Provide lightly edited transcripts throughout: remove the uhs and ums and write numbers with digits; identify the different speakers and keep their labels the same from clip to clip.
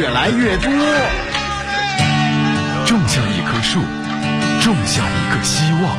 Speaker 1: 越来越多。
Speaker 2: 种下一棵树，种下一个希望。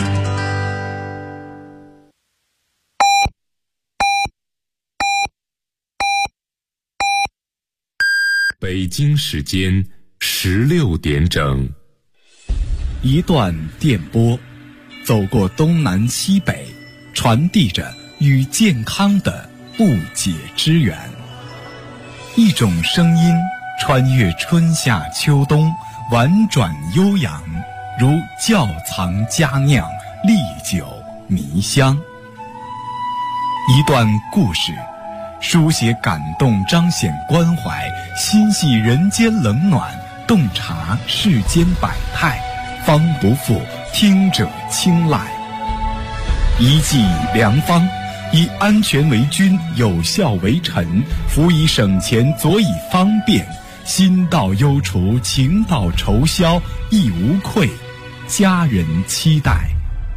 Speaker 2: 北京时间16点整。
Speaker 3: 一段电波，走过东南西北，传递着与健康的不解之缘。一种声音穿越春夏秋冬，婉转悠扬，如窖藏佳酿，历久弥香。一段故事，书写感动，彰显关怀，心系人间冷暖，洞察世间百态，方不负听者青睐。一剂良方，以安全为君，有效为臣，辅以省钱，佐以方便，心到忧除，情到愁消，亦无愧，家人期待。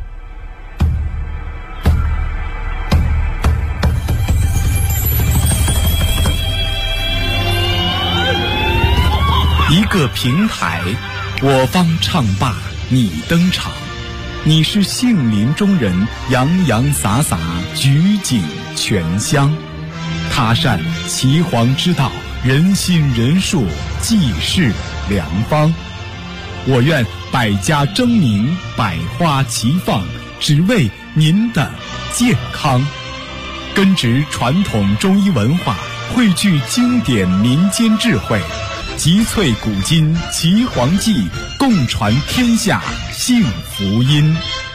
Speaker 3: 一个平台，我方唱罢你登场，你是杏林中人，洋洋洒洒，举景全香。他善岐黄之道，人心人术，济世良方。我愿百家争鸣，百花齐放，只为您的健康。根植传统中医文化，汇聚经典民间智慧，集萃古今岐黄记，共传天下幸福音。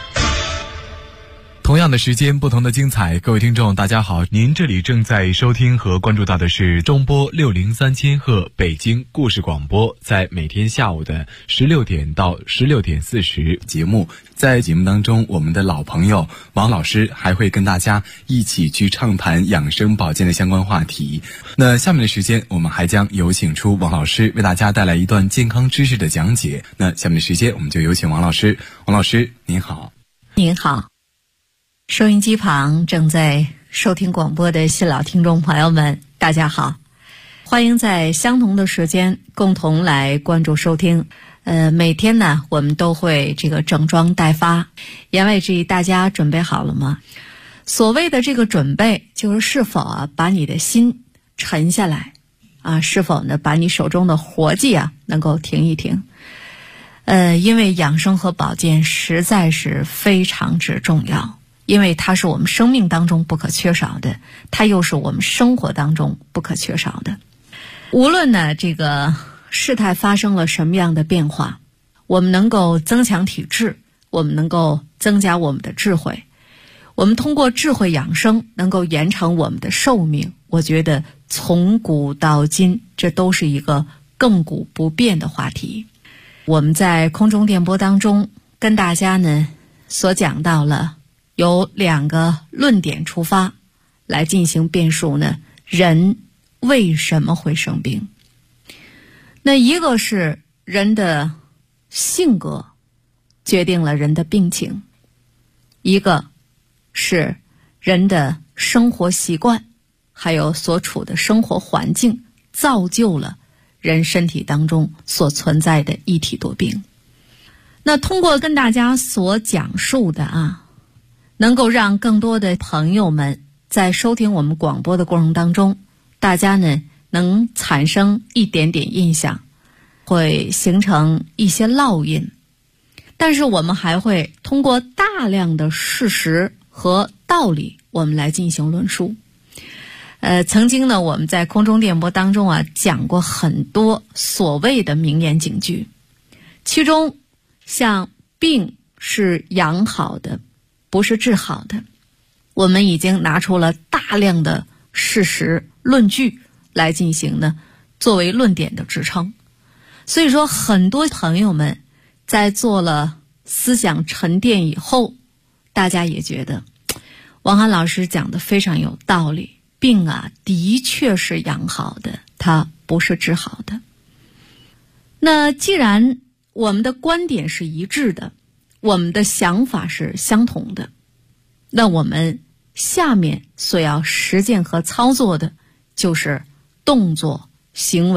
Speaker 3: 同样的时间，不同的精彩。各位听众大家好，您这里正在收听和关注到的是中波603千赫北京故事广播，在每天下午的16点到16点40节目。在节目当中，我们的老朋友王老师还会跟大家一起去畅谈养生保健的相关话题。那下面的时间，我们还将有请出王老师为大家带来一段健康知识的讲解。那下面的时间，我们就有请王老师。王老师您好。
Speaker 4: 您好，收音机旁正在收听广播的新老听众朋友们，大家好，欢迎在相同的时间共同来关注收听。每天呢，我们都会这个整装待发。言外之意，大家准备好了吗？所谓的这个准备，就是是否把你的心沉下来是否呢把你手中的活计能够停一停。因为养生和保健实在是非常之重要。因为它是我们生命当中不可缺少的，它又是我们生活当中不可缺少的。无论呢这个事态发生了什么样的变化，我们能够增强体质，我们能够增加我们的智慧，我们通过智慧养生能够延长我们的寿命。我觉得从古到今，这都是一个亘古不变的话题。我们在空中电波当中跟大家呢所讲到了由2个论点出发来进行辩述呢，人为什么会生病？那一个是人的性格决定了人的病情，一个是人的生活习惯，还有所处的生活环境造就了人身体当中所存在的一体多病。那通过跟大家所讲述的能够让更多的朋友们在收听我们广播的过程当中，大家呢能产生一点点印象，会形成一些烙印。但是我们还会通过大量的事实和道理，我们来进行论述。曾经呢，我们在空中电波当中讲过很多所谓的名言警句，其中像病是养好的，不是治好的，我们已经拿出了大量的事实论据来进行呢作为论点的支撑。所以说很多朋友们在做了思想沉淀以后，大家也觉得王涵老师讲的非常有道理，病的确是养好的，它不是治好的。那既然我们的观点是一致的，我们的想法是相同的，那我们下面所要实践和操作的就是动作、行为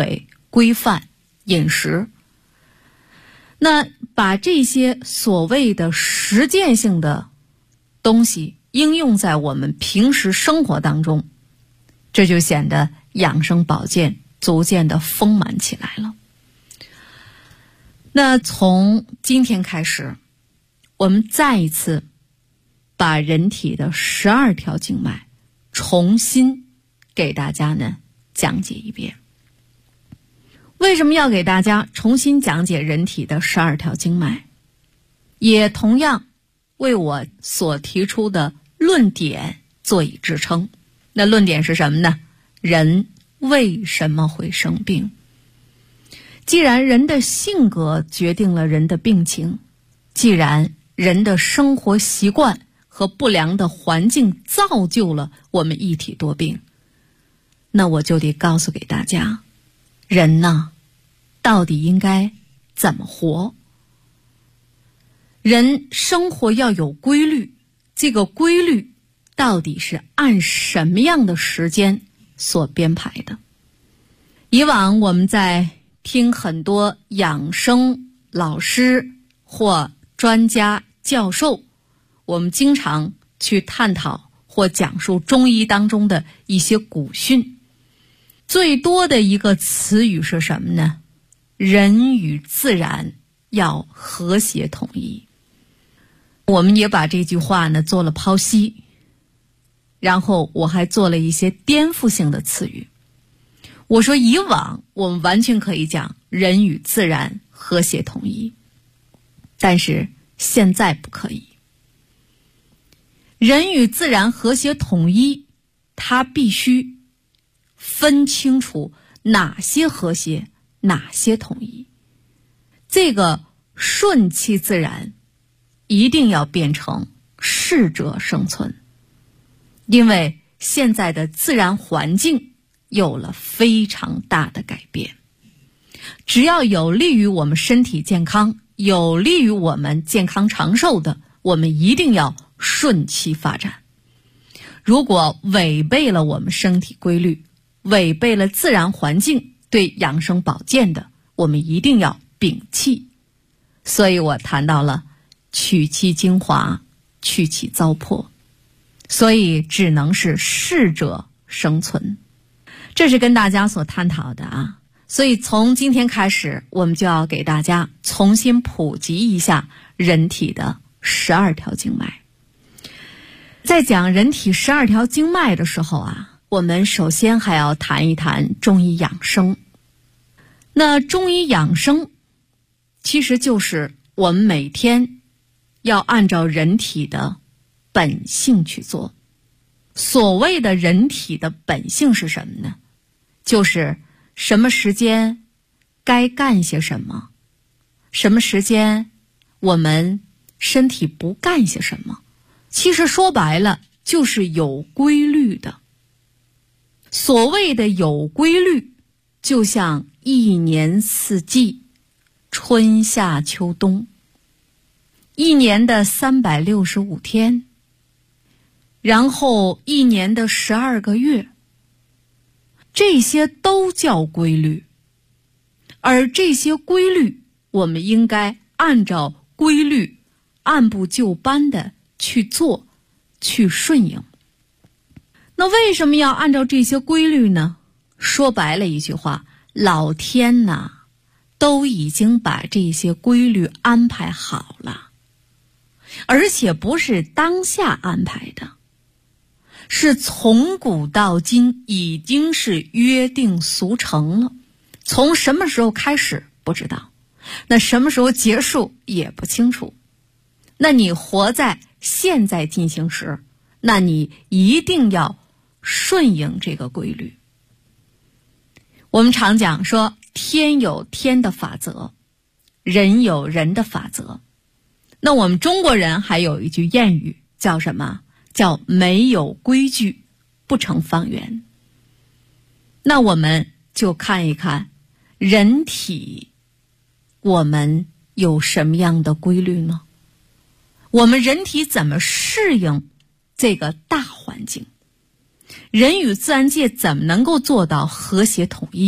Speaker 4: 规范饮食。那把这些所谓的实践性的东西应用在我们平时生活当中，这就显得养生保健逐渐的丰满起来了。那从今天开始，我们再一次把人体的12条经脉重新给大家呢讲解一遍。为什么要给大家重新讲解人体的12条经脉？也同样为我所提出的论点做以支撑。那论点是什么呢？人为什么会生病？既然人的性格决定了人的病情，既然人的生活习惯和不良的环境造就了我们一体多病，那我就得告诉给大家，人呢，到底应该怎么活？人生活要有规律，这个规律到底是按什么样的时间所编排的？以往我们在听很多养生老师或专家教授，我们经常去探讨或讲述中医当中的一些古训。最多的一个词语是什么呢？人与自然要和谐统一。我们也把这句话呢做了剖析，然后我还做了一些颠覆性的词语。我说以往我们完全可以讲人与自然和谐统一，但是现在不可以。人与自然和谐统一，它必须分清楚哪些和谐，哪些统一。这个顺其自然一定要变成适者生存，因为现在的自然环境有了非常大的改变。只要有利于我们身体健康，有利于我们健康长寿的，我们一定要顺其发展。如果违背了我们身体规律，违背了自然环境对养生保健的，我们一定要摒弃。所以我谈到了取其精华，去其糟粕，所以只能是适者生存。这是跟大家所探讨的啊。所以从今天开始，我们就要给大家重新普及一下人体的12条经脉。在讲人体12条经脉的时候啊，我们首先还要谈一谈中医养生。那中医养生其实就是我们每天要按照人体的本性去做。所谓的人体的本性是什么呢？就是什么时间该干些什么，什么时间我们身体不干些什么。其实说白了就是有规律的。所谓的有规律，就像一年四季，春夏秋冬，一年的365天，然后一年的12个月，这些都叫规律。而这些规律，我们应该按照规律，按部就班的去做，去顺应。那为什么要按照这些规律呢？说白了一句话，老天呐，都已经把这些规律安排好了，而且不是当下安排的，是从古到今已经是约定俗成了。从什么时候开始不知道，那什么时候结束也不清楚。那你活在现在进行时，那你一定要顺应这个规律。我们常讲说，天有天的法则，人有人的法则。那我们中国人还有一句谚语叫什么？叫没有规矩不成方圆。那我们就看一看人体，我们有什么样的规律呢？我们人体怎么适应这个大环境？人与自然界怎么能够做到和谐统一？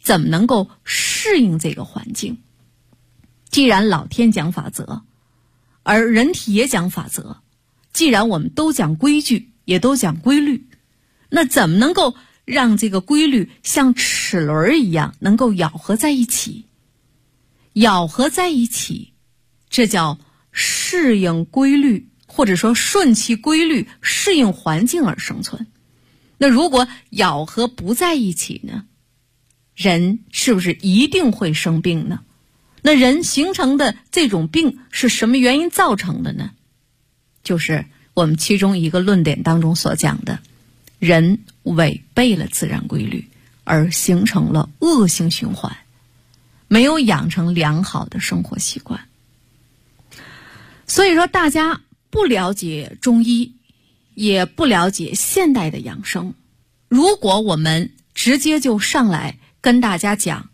Speaker 4: 怎么能够适应这个环境？既然老天讲法则，而人体也讲法则，既然我们都讲规矩，也都讲规律，那怎么能够让这个规律像齿轮一样能够咬合在一起？咬合在一起，这叫适应规律，或者说顺其规律，适应环境而生存。那如果咬合不在一起呢？人是不是一定会生病呢？那人形成的这种病是什么原因造成的呢？就是我们其中一个论点当中所讲的，人违背了自然规律，而形成了恶性循环，没有养成良好的生活习惯。所以说大家不了解中医，也不了解现代的养生，如果我们直接就上来跟大家讲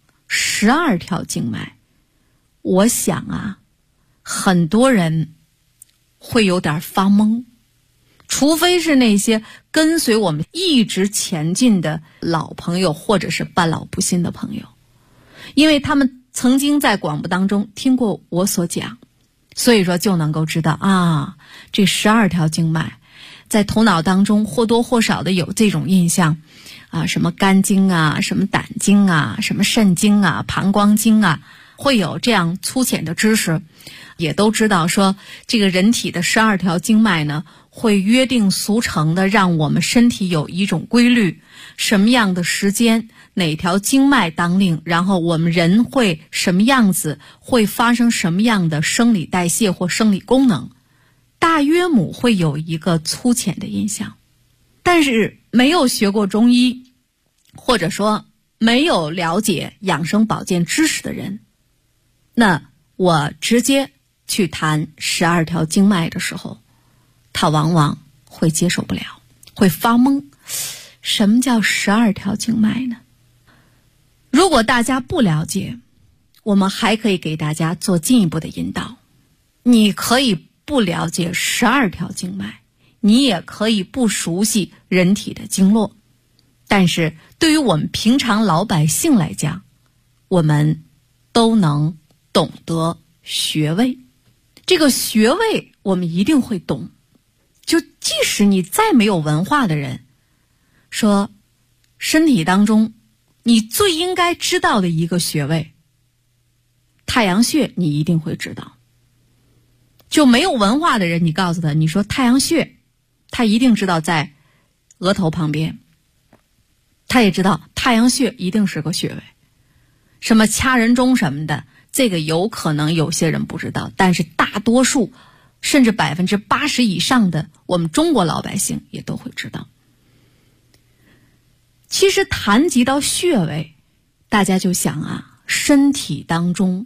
Speaker 4: 12条经脉，我想啊，很多人会有点发懵，除非是那些跟随我们一直前进的老朋友，或者是半老不新的朋友，因为他们曾经在广播当中听过我所讲，所以说就能够知道啊，这12条经脉在头脑当中或多或少的有这种印象啊，什么肝经啊，什么胆经啊，什么肾经啊，膀胱经啊，会有这样粗浅的知识，也都知道说这个人体的12条经脉呢，会约定俗成的让我们身体有一种规律，什么样的时间哪条经脉当令，然后我们人会什么样子，会发生什么样的生理代谢或生理功能，大约母会有一个粗浅的印象。但是没有学过中医，或者说没有了解养生保健知识的人，那我直接去谈12条经脉的时候，他往往会接受不了，会发懵。什么叫12条经脉呢？如果大家不了解，我们还可以给大家做进一步的引导。你可以不了解12条经脉，你也可以不熟悉人体的经络，但是对于我们平常老百姓来讲，我们都能懂得穴位。这个穴位我们一定会懂，就即使你再没有文化的人，说身体当中你最应该知道的一个穴位，太阳穴你一定会知道。就没有文化的人，你告诉他，你说太阳穴，他一定知道在额头旁边，他也知道太阳穴一定是个穴位。什么掐人中什么的，这个有可能有些人不知道，但是大多数甚至80%以上的我们中国老百姓也都会知道。其实谈及到穴位，大家就想啊，身体当中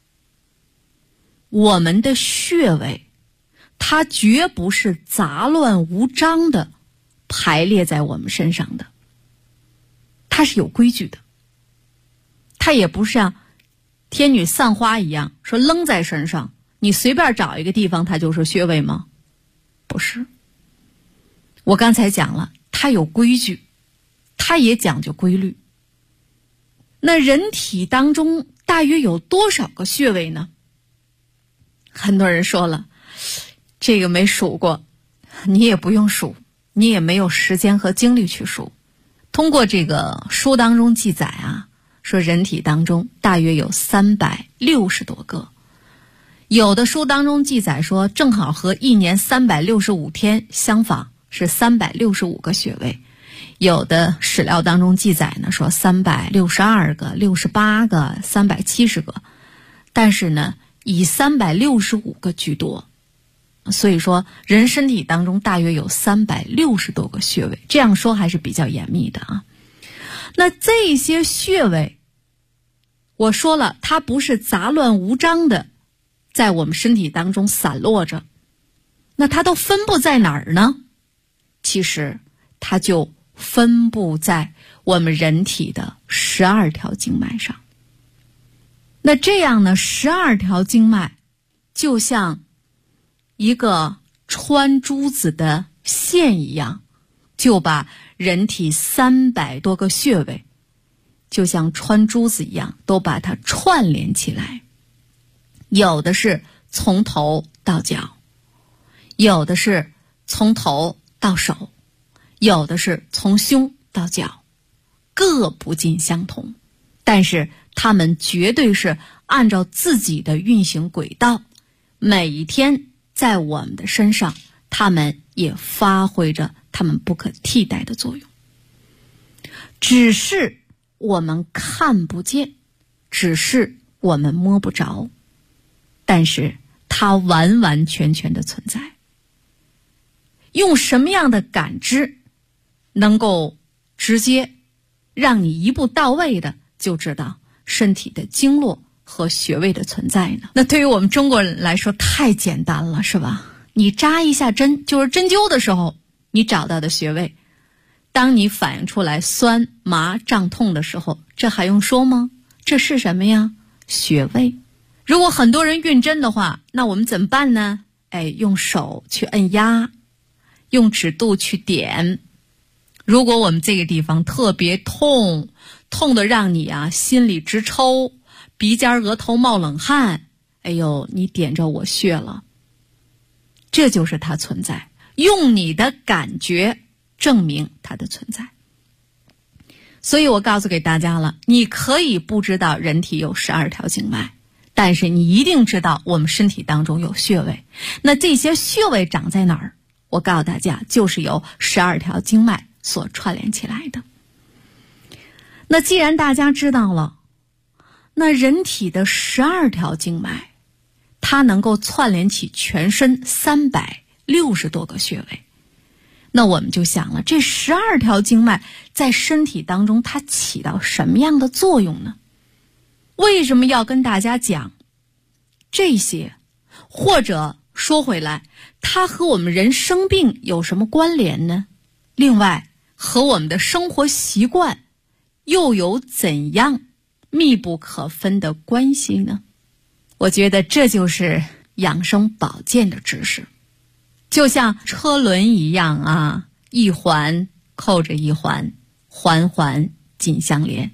Speaker 4: 我们的穴位，它绝不是杂乱无章的排列在我们身上的，它是有规矩的。它也不是像天女散花一样说扔在身上，你随便找一个地方它就是穴位吗？不是。我刚才讲了，它有规矩，它也讲究规律。那人体当中大约有多少个穴位呢？很多人说了，这个没数过，你也不用数，你也没有时间和精力去数。通过这个书当中记载啊，说人体当中大约有360多个，有的书当中记载说正好和一年365天相仿，是365个穴位。有的史料当中记载呢，说362个、68个、370个，但是呢以365个居多。所以说人身体当中大约有360多个穴位，这样说还是比较严密的啊。那这些穴位，我说了，它不是杂乱无章的在我们身体当中散落着，那它都分布在哪儿呢？其实它就分布在我们人体的12条经脉上。那这样呢，12条经脉就像一个穿珠子的线一样，就把人体300多个穴位就像穿珠子一样，都把它串联起来。有的是从头到脚，有的是从头到手，有的是从胸到脚，各不尽相同，但是它们绝对是按照自己的运行轨道，每一天在我们的身上，它们也发挥着它们不可替代的作用。只是我们看不见，只是我们摸不着，但是它完完全全的存在。用什么样的感知能够直接让你一步到位的就知道身体的经络和穴位的存在呢？那对于我们中国人来说太简单了，是吧？你扎一下针，就是针灸的时候你找到的穴位，当你反映出来酸麻胀痛的时候，这还用说吗？这是什么呀？穴位。如果很多人晕针的话，那我们怎么办呢？用手去按压，用指肚去点。如果我们这个地方特别痛，痛得让你心里直抽，鼻尖额头冒冷汗，你点着我穴了，这就是它存在。用你的感觉证明它的存在。所以我告诉给大家了，你可以不知道人体有12条经脉，但是你一定知道我们身体当中有穴位。那这些穴位长在哪儿？我告诉大家，就是由12条经脉所串联起来的。那既然大家知道了，那人体的12条经脉，它能够串联起全身360多个穴位。那我们就想了，这12条经脉在身体当中它起到什么样的作用呢？为什么要跟大家讲这些？或者说回来，它和我们人生病有什么关联呢？另外，和我们的生活习惯又有怎样密不可分的关系呢？我觉得这就是养生保健的知识，就像车轮一样一环扣着一环，环环紧相连。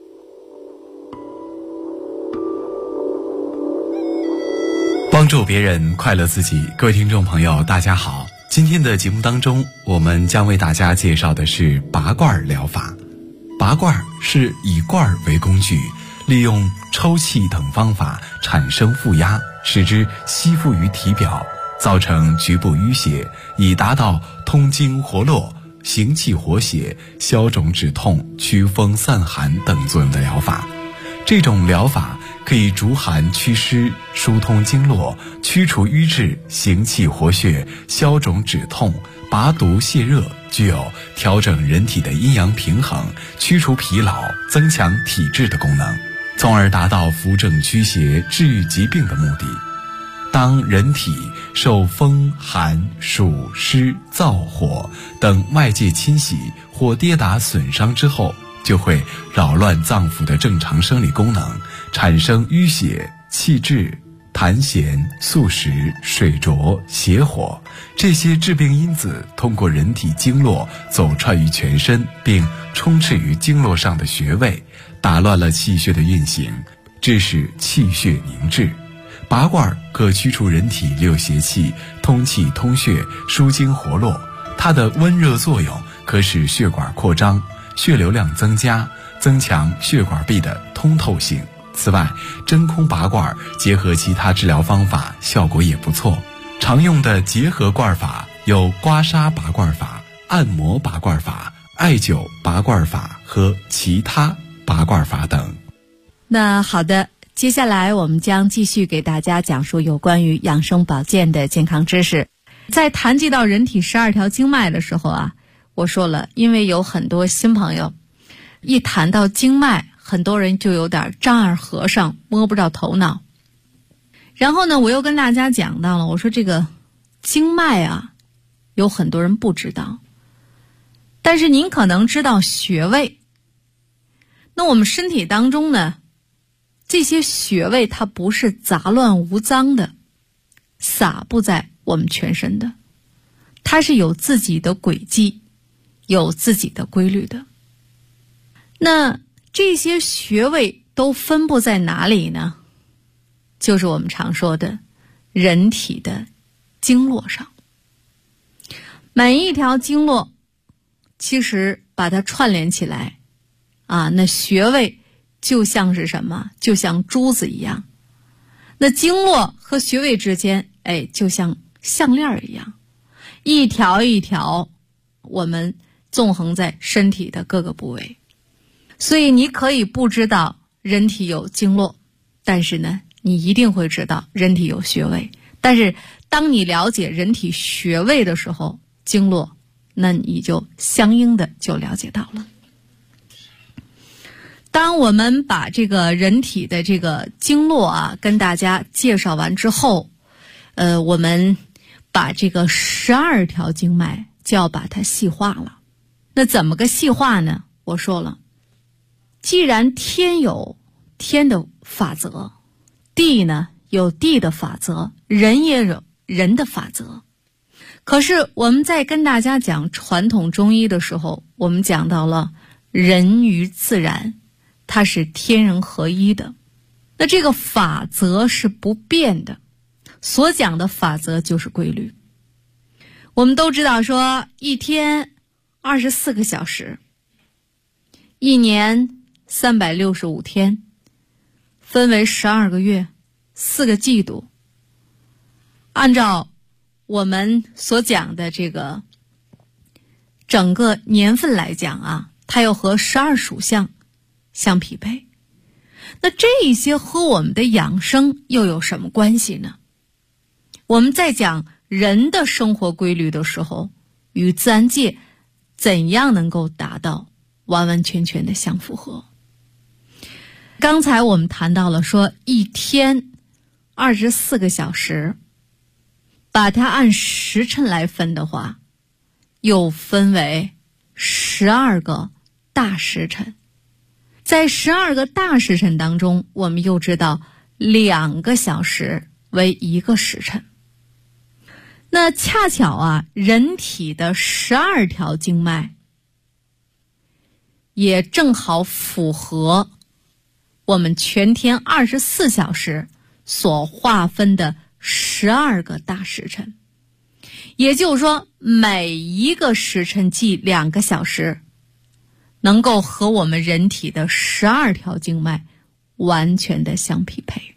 Speaker 3: 帮助别人，快乐自己。各位听众朋友，大家好。今天的节目当中，我们将为大家介绍的是拔罐疗法。拔罐是以罐为工具，利用抽气等方法产生负压，使之吸附于体表，造成局部淤血，以达到通经活络、行气活血、消肿止痛、祛风散寒等作用的疗法。这种疗法可以逐寒祛湿、疏通经络、驱除瘀滞、行气活血、消肿止痛、拔毒泻热，具有调整人体的阴阳平衡、驱除疲劳、增强体质的功能，从而达到扶正驱邪、治愈疾病的目的。当人体受风寒暑湿燥火等外界侵袭或跌打损伤之后，就会扰乱脏腑的正常生理功能，产生淤血、气滞、痰涎、宿食、水浊、邪火，这些致病因子通过人体经络走串于全身，并充斥于经络上的穴位，打乱了气血的运行，致使气血凝滞。拔罐可驱除人体6邪气，通气通血，疏经活络。它的温热作用可使血管扩张，血流量增加，增强血管壁的通透性。此外，真空拔罐结合其他治疗方法，效果也不错。常用的结合罐法有刮痧拔罐法、按摩拔罐法、艾灸拔罐法和其他拔罐法等。
Speaker 4: 那好的，接下来我们将继续给大家讲述有关于养生保健的健康知识。在谈及到人体12条经脉的时候我说了，因为有很多新朋友一谈到经脉，很多人就有点丈二和尚摸不着头脑。然后呢，我又跟大家讲到了，我说这个经脉有很多人不知道，但是您可能知道穴位。那我们身体当中呢，这些穴位它不是杂乱无章的撒布在我们全身的，它是有自己的轨迹，有自己的规律的。那这些穴位都分布在哪里呢？就是我们常说的人体的经络上。每一条经络其实把它串联起来那穴位就像是什么？就像珠子一样。那经络和穴位之间就像项链一样，一条一条我们纵横在身体的各个部位。所以你可以不知道人体有经络，但是呢你一定会知道人体有穴位。但是当你了解人体穴位的时候，经络那你就相应的就了解到了。当我们把这个人体的这个经络跟大家介绍完之后，我们把这个12条经脉就要把它细化了。那怎么个细化呢？我说了，既然天有天的法则，地呢有地的法则，人也有人的法则。可是我们在跟大家讲传统中医的时候，我们讲到了人与自然，它是天人合一的。那这个法则是不变的，所讲的法则就是规律。我们都知道说一天24个小时，一年365天，分为12个月，4个季度。按照我们所讲的这个整个年份来讲它又和12属相相匹配。那这一些和我们的养生又有什么关系呢？我们在讲人的生活规律的时候，与自然界怎样能够达到完完全全的相符合。刚才我们谈到了说一天24个小时，把它按时辰来分的话，又分为12个大时辰。在12个大时辰当中，我们又知道2个小时为1个时辰。那恰巧人体的12条经脉也正好符合我们全天24小时所划分的12个大时辰。也就是说，每一个时辰计2个小时，能够和我们人体的12条经脉完全的相匹配。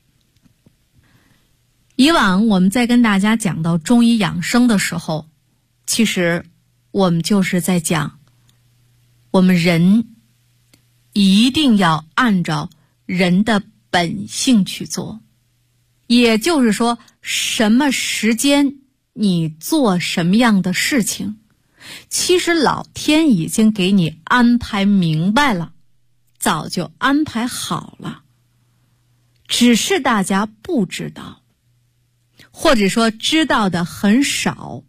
Speaker 4: 以往我们在跟大家讲到中医养生的时候，其实我们就是在讲我们人一定要按照人的本性去做。也就是说，什么时间你做什么样的事情，其实老天已经给你安排明白了，早就安排好了，只是大家不知道，或者说知道的很少，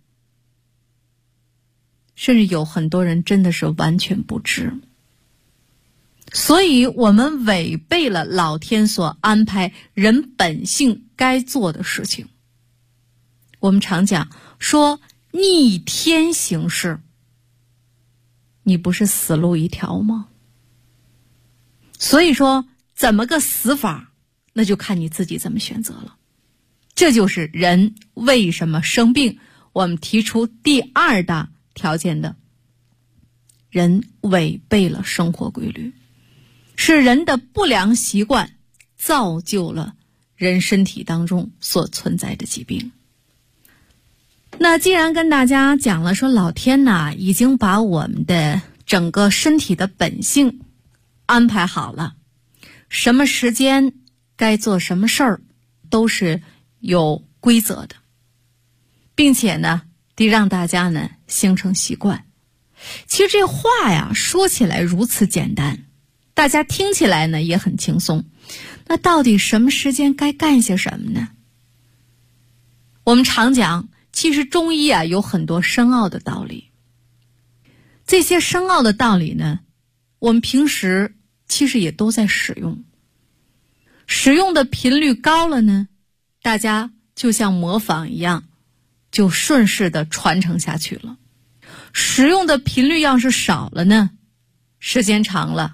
Speaker 4: 甚至有很多人真的是完全不知。所以我们违背了老天所安排人本性该做的事情。我们常讲说逆天行事，你不是死路一条吗？所以说怎么个死法，那就看你自己怎么选择了。这就是人为什么生病，我们提出第2大条件的，人违背了生活规律，是人的不良习惯造就了人身体当中所存在的疾病。那既然跟大家讲了说老天已经把我们的整个身体的本性安排好了，什么时间该做什么事儿都是有规则的，并且呢得让大家呢形成习惯。其实这话说起来如此简单，大家听起来呢也很轻松。那到底什么时间该干些什么呢？我们常讲，其实中医有很多深奥的道理。这些深奥的道理呢，我们平时其实也都在使用。使用的频率高了呢，大家就像模仿一样，就顺势的传承下去了。使用的频率要是少了呢，时间长了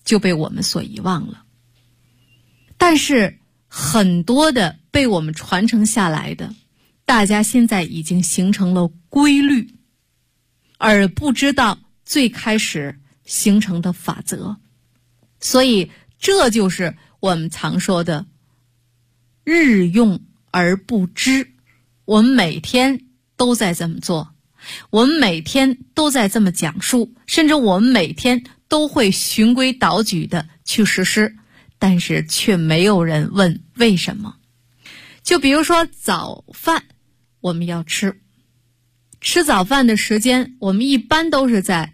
Speaker 4: 就被我们所遗忘了。但是很多的被我们传承下来的，大家现在已经形成了规律，而不知道最开始形成的法则。所以这就是我们常说的日用而不知。我们每天都在这么做，我们每天都在这么讲述，甚至我们每天都会循规蹈矩的去实施，但是却没有人问为什么。就比如说早饭我们要吃早饭的时间，我们一般都是在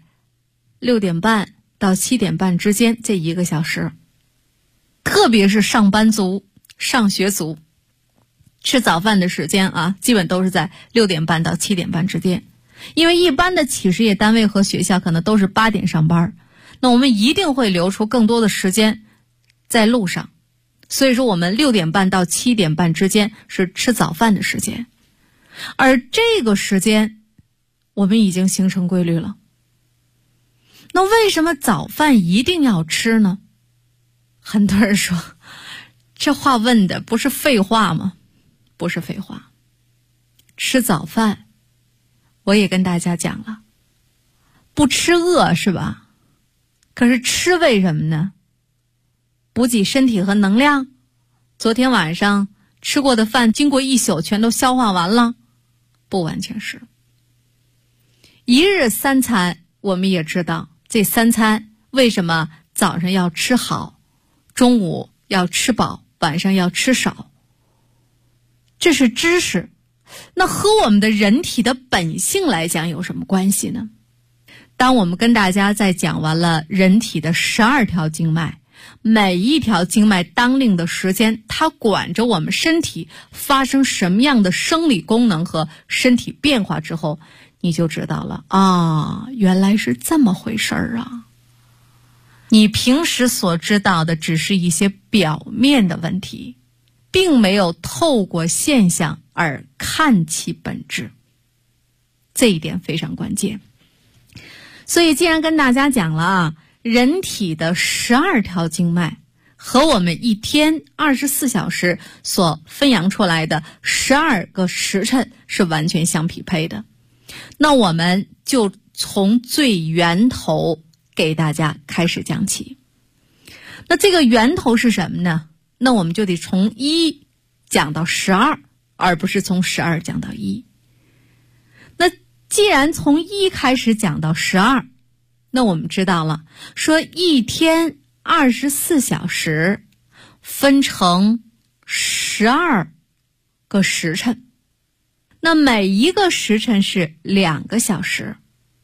Speaker 4: 6点半到7点半之间，这1个小时。特别是上班族、上学族，吃早饭的时间啊，基本都是在6点半到7点半之间。因为一般的企事业单位和学校可能都是8点上班，那我们一定会留出更多的时间在路上。所以说我们6点半到7点半之间是吃早饭的时间。而这个时间我们已经形成规律了。那为什么早饭一定要吃呢？很多人说，这话问的不是废话吗？不是废话。吃早饭，我也跟大家讲了，不吃饿是吧？可是吃为什么呢？补给身体和能量？昨天晚上吃过的饭经过一宿全都消化完了？不完全是。一日3餐，我们也知道这3餐为什么早上要吃好，中午要吃饱，晚上要吃少，这是知识。那和我们的人体的本性来讲有什么关系呢？当我们跟大家在讲完了人体的12条经脉，每一条经脉当令的时间，它管着我们身体发生什么样的生理功能和身体变化之后，你就知道了啊，原来是这么回事儿啊。你平时所知道的只是一些表面的问题，并没有透过现象而看其本质，这一点非常关键。所以既然跟大家讲了啊，人体的12条经脉和我们一天24小时所分养出来的12个时辰是完全相匹配的。那我们就从最源头给大家开始讲起。那这个源头是什么呢？那我们就得从1讲到12，而不是从12讲到1。那既然从1开始讲到12，那我们知道了，说一天24小时分成12个时辰，那每一个时辰是2个小时。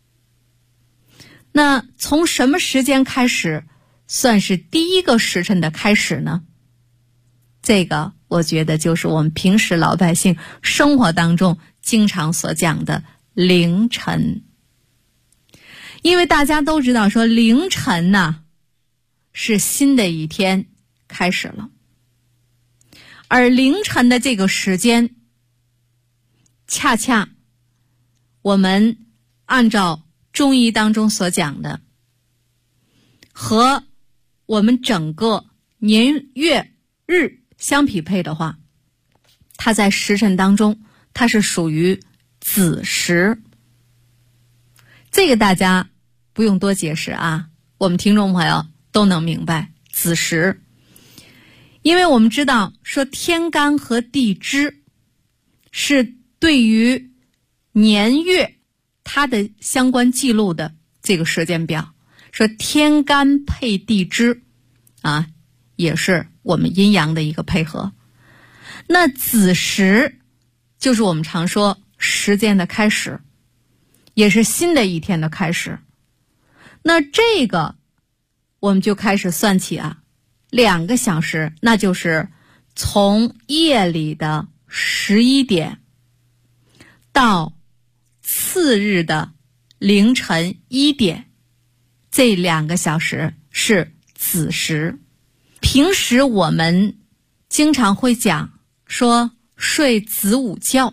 Speaker 4: 那从什么时间开始算是第一个时辰的开始呢？这个我觉得就是我们平时老百姓生活当中经常所讲的凌晨。因为大家都知道说凌晨呢是新的一天开始了，而凌晨的这个时间恰恰我们按照中医当中所讲的和我们整个年月日相匹配的话，它在时辰当中它是属于子时。这个大家不用多解释啊，我们听众朋友都能明白子时。因为我们知道说天干和地支是对于年月它的相关记录的这个时间表，说天干配地支啊，也是我们阴阳的一个配合。那子时就是我们常说时间的开始，也是新的一天的开始。那这个我们就开始算起啊，2个小时，那就是从夜里的11点到次日的凌晨1点，这2个小时是子时。平时我们经常会讲说睡子午觉，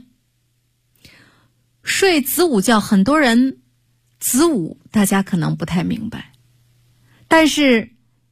Speaker 4: 睡子午觉，很多人子午大家可能不太明白，但是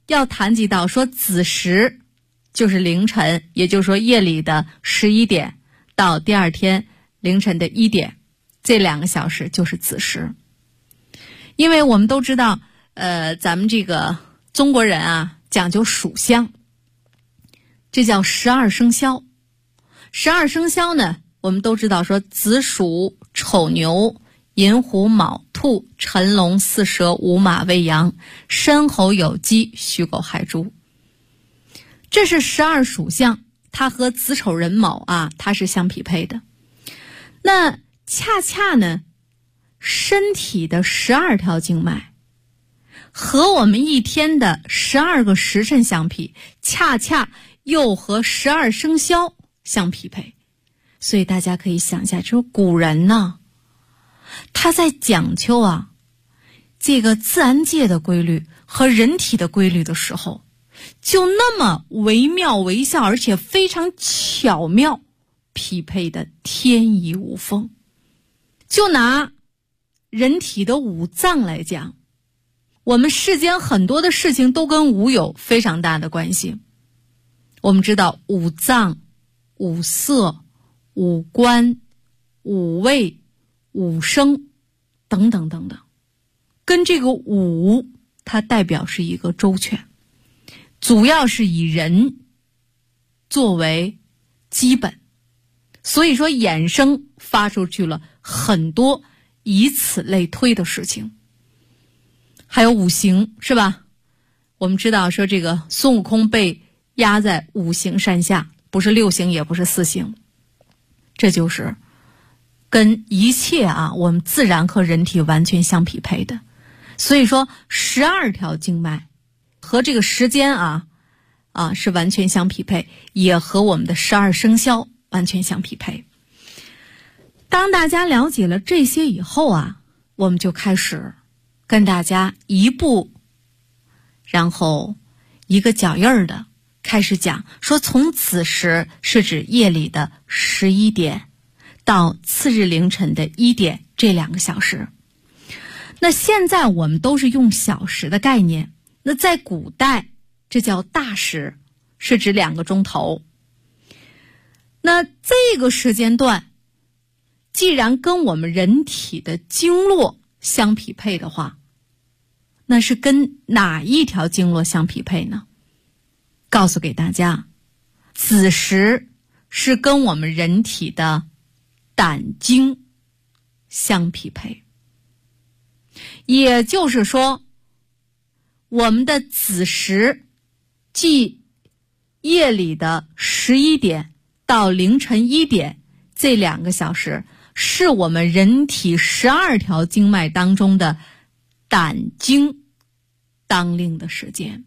Speaker 4: 要谈及到说子时就是凌晨，也就是说夜里的11点到第二天凌晨的1点，这2个小时就是子时。因为我们都知道咱们这个中国人啊讲究属相，这叫12生肖。12生肖呢，我们都知道说子鼠、丑牛、寅虎、卯兔、辰龙、巳蛇、午马、未羊、申猴、酉鸡、戌狗、亥猪。这是12属相，它和子丑寅卯啊，它是相匹配的。那恰恰呢，身体的12条经脉和我们一天的12个时辰相匹，恰恰又和12生肖相匹配。所以大家可以想一下，就是古人呢，他在讲究啊这个自然界的规律和人体的规律的时候，就那么惟妙惟肖，而且非常巧妙匹配的天衣无缝。就拿人体的五脏来讲，我们世间很多的事情都跟五有非常大的关系。我们知道五脏、五色、五官、五味、五声等等等等，跟这个五它代表是一个周全，主要是以人作为基本，所以说衍生发出去了很多以此类推的事情。还有五行，是吧？我们知道说这个孙悟空被压在五行山下，不是6行也不是4行，这就是跟一切啊我们自然和人体完全相匹配的。所以说12条经脉和这个时间是完全相匹配，也和我们的12生肖完全相匹配。当大家了解了这些以后啊，我们就开始跟大家一步然后一个脚印儿的开始讲，说从子时是指夜里的11点到次日凌晨的1点这2个小时。那现在我们都是用小时的概念，那在古代这叫大时，是指2个钟头。那这个时间段既然跟我们人体的经络相匹配的话，那是跟哪一条经络相匹配呢？告诉给大家，子时是跟我们人体的胆经相匹配。也就是说，我们的子时即夜里的11点到凌晨1点这2个小时，是我们人体12条经脉当中的胆经当令的时间。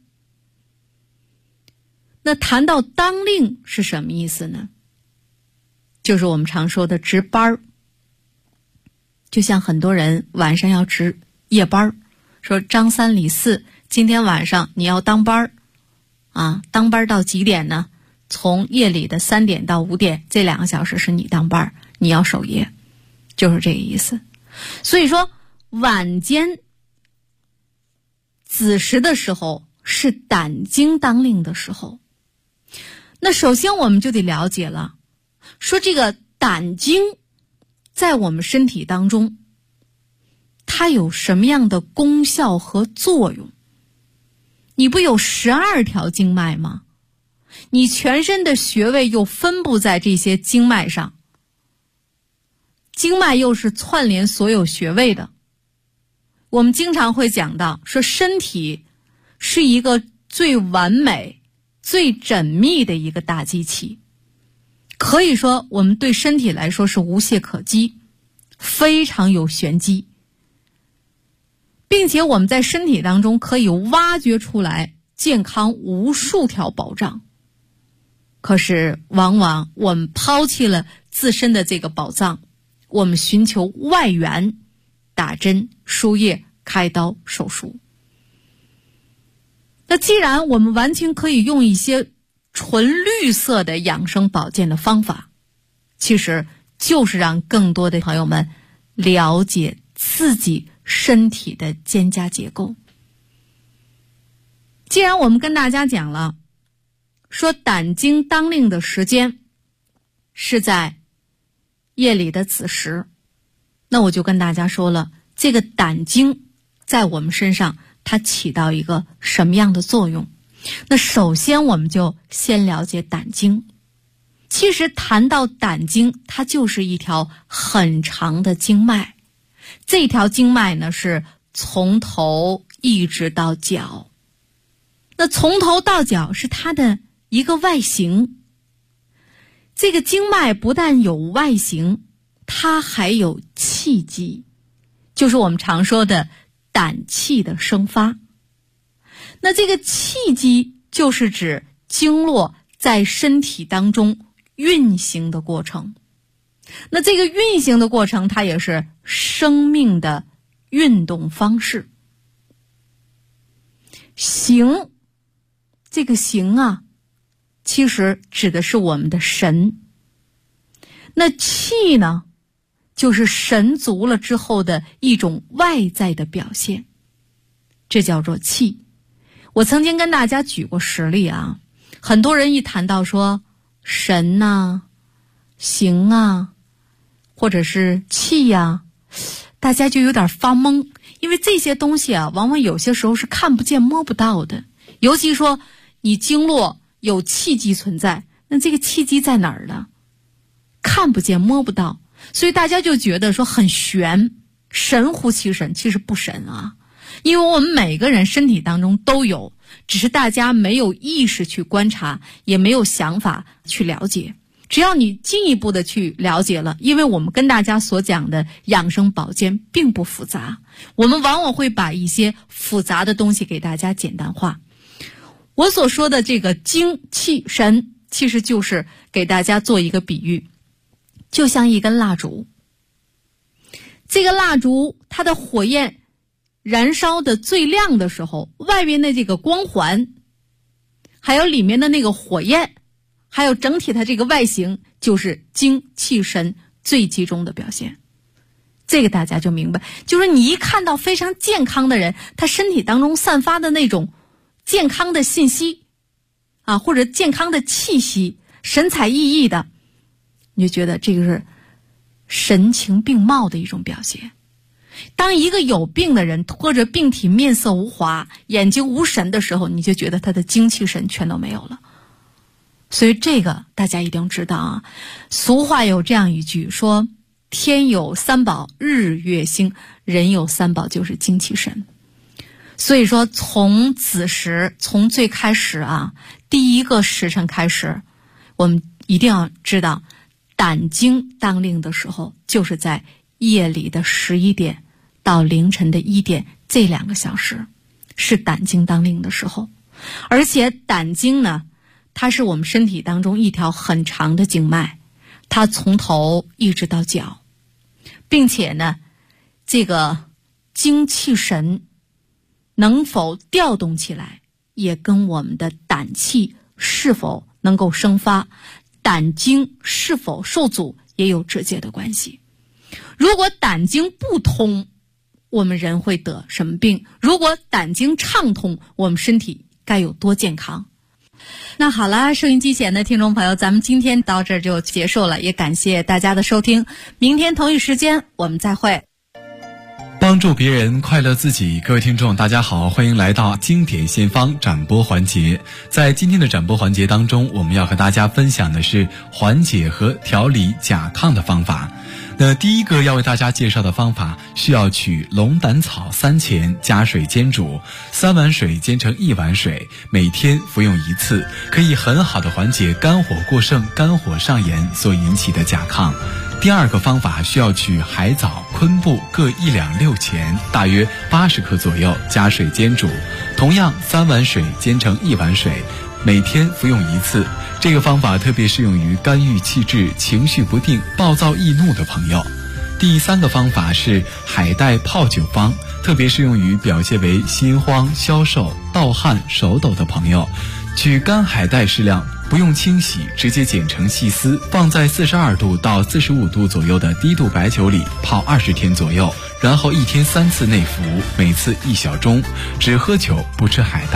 Speaker 4: 那谈到当令是什么意思呢？就是我们常说的值班，就像很多人晚上要值夜班，说张三李四今天晚上你要当班当班到几点呢？从夜里的3点到5点这2个小时是你当班，你要守夜，就是这个意思。所以说晚间子时的时候是胆经当令的时候。那首先我们就得了解了，说这个胆经在我们身体当中它有什么样的功效和作用。你不有12条经脉吗？你全身的穴位又分布在这些经脉上，经脉又是串联所有穴位的。我们经常会讲到说身体是一个最完美最缜密的一个大机器，可以说我们对身体来说是无懈可击，非常有玄机，并且我们在身体当中可以挖掘出来健康无数条宝藏。可是往往我们抛弃了自身的这个宝藏，我们寻求外援，打针、输液、开刀、手术。那既然我们完全可以用一些纯绿色的养生保健的方法，其实就是让更多的朋友们了解自己身体的肩胛结构。 既然我们跟大家讲了，说胆经当令的时间是在夜里的子时，那我就跟大家说了，这个胆经在我们身上它起到一个什么样的作用。那首先我们就先了解胆经。其实谈到胆经，它就是一条很长的经脉，这条经脉呢是从头一直到脚。那从头到脚是它的一个外形。这个经脉不但有外形，它还有气机，就是我们常说的胆气的生发。那这个气机就是指经络在身体当中运行的过程。那这个运行的过程，它也是生命的运动方式。形，这个形啊，其实指的是我们的神。那气呢，就是神足了之后的一种外在的表现，这叫做气。我曾经跟大家举过实例啊，很多人一谈到说神啊、形啊，或者是气啊，大家就有点发懵，因为这些东西啊，往往有些时候是看不见摸不到的。尤其说你经络有气机存在，那这个气机在哪儿呢？看不见摸不到，所以大家就觉得说很玄，神乎其神，其实不神啊。因为我们每个人身体当中都有，只是大家没有意识去观察，也没有想法去了解。只要你进一步的去了解了，因为我们跟大家所讲的养生保健并不复杂，我们往往会把一些复杂的东西给大家简单化。我所说的这个精气神，其实就是给大家做一个比喻，就像一根蜡烛。这个蜡烛它的火焰燃烧的最亮的时候，外面的这个光环，还有里面的那个火焰，还有整体它这个外形，就是精气神最集中的表现。这个大家就明白，就是你一看到非常健康的人，他身体当中散发的那种健康的信息啊，或者健康的气息，神采奕奕的，你就觉得这个是神情并茂的一种表现。当一个有病的人拖着病体，面色无华，眼睛无神的时候，你就觉得他的精气神全都没有了。所以这个大家一定知道啊。俗话有这样一句说，天有三宝，日月星，人有三宝，就是精气神。所以说从子时，从最开始啊，第一个时辰开始，我们一定要知道胆经当令的时候，就是在夜里的11点到凌晨的1点，这2个小时是胆经当令的时候。而且胆经呢，它是我们身体当中一条很长的经脉，它从头一直到脚，并且呢，这个精气神能否调动起来，也跟我们的胆气是否能够生发，胆经是否受阻也有直接的关系。如果胆经不通，我们人会得什么病？如果胆经畅通，我们身体该有多健康？那好了，收音机前的听众朋友，咱们今天到这儿就结束了，也感谢大家的收听。明天同一时间我们再会。
Speaker 3: 帮助别人，快乐自己。各位听众大家好，欢迎来到经典先方展播环节。在今天的展播环节当中，我们要和大家分享的是缓解和调理甲亢的方法。那第一个要为大家介绍的方法，需要取龙胆草3钱，加水煎煮，3碗水煎成1碗水，每天服用1次，可以很好的缓解肝火过盛、肝火上炎所引起的甲亢。第二个方法，需要取海藻、昆布各1两6钱，大约80克左右，加水煎煮，同样3碗水煎成1碗水，每天服用1次。这个方法特别适用于肝郁气滞、情绪不定、暴躁易怒的朋友。第三个方法是海带泡酒方，特别适用于表现为心慌、消瘦、盗汗、手抖的朋友。取干海带适量，不用清洗，直接剪成细丝，放在42度到45度左右的低度白酒里泡20天左右，然后1天3次内服，每次1小盅，只喝酒不吃海带，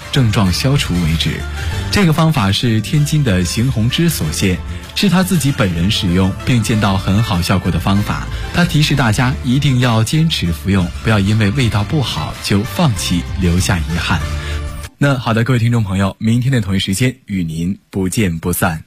Speaker 3: 症状消除为止。这个方法是天津的邢红芝所献，是他自己本人使用并见到很好效果的方法。他提示大家一定要坚持服用，不要因为味道不好就放弃，留下遗憾。那好的，各位听众朋友，明天的同一时间与您不见不散。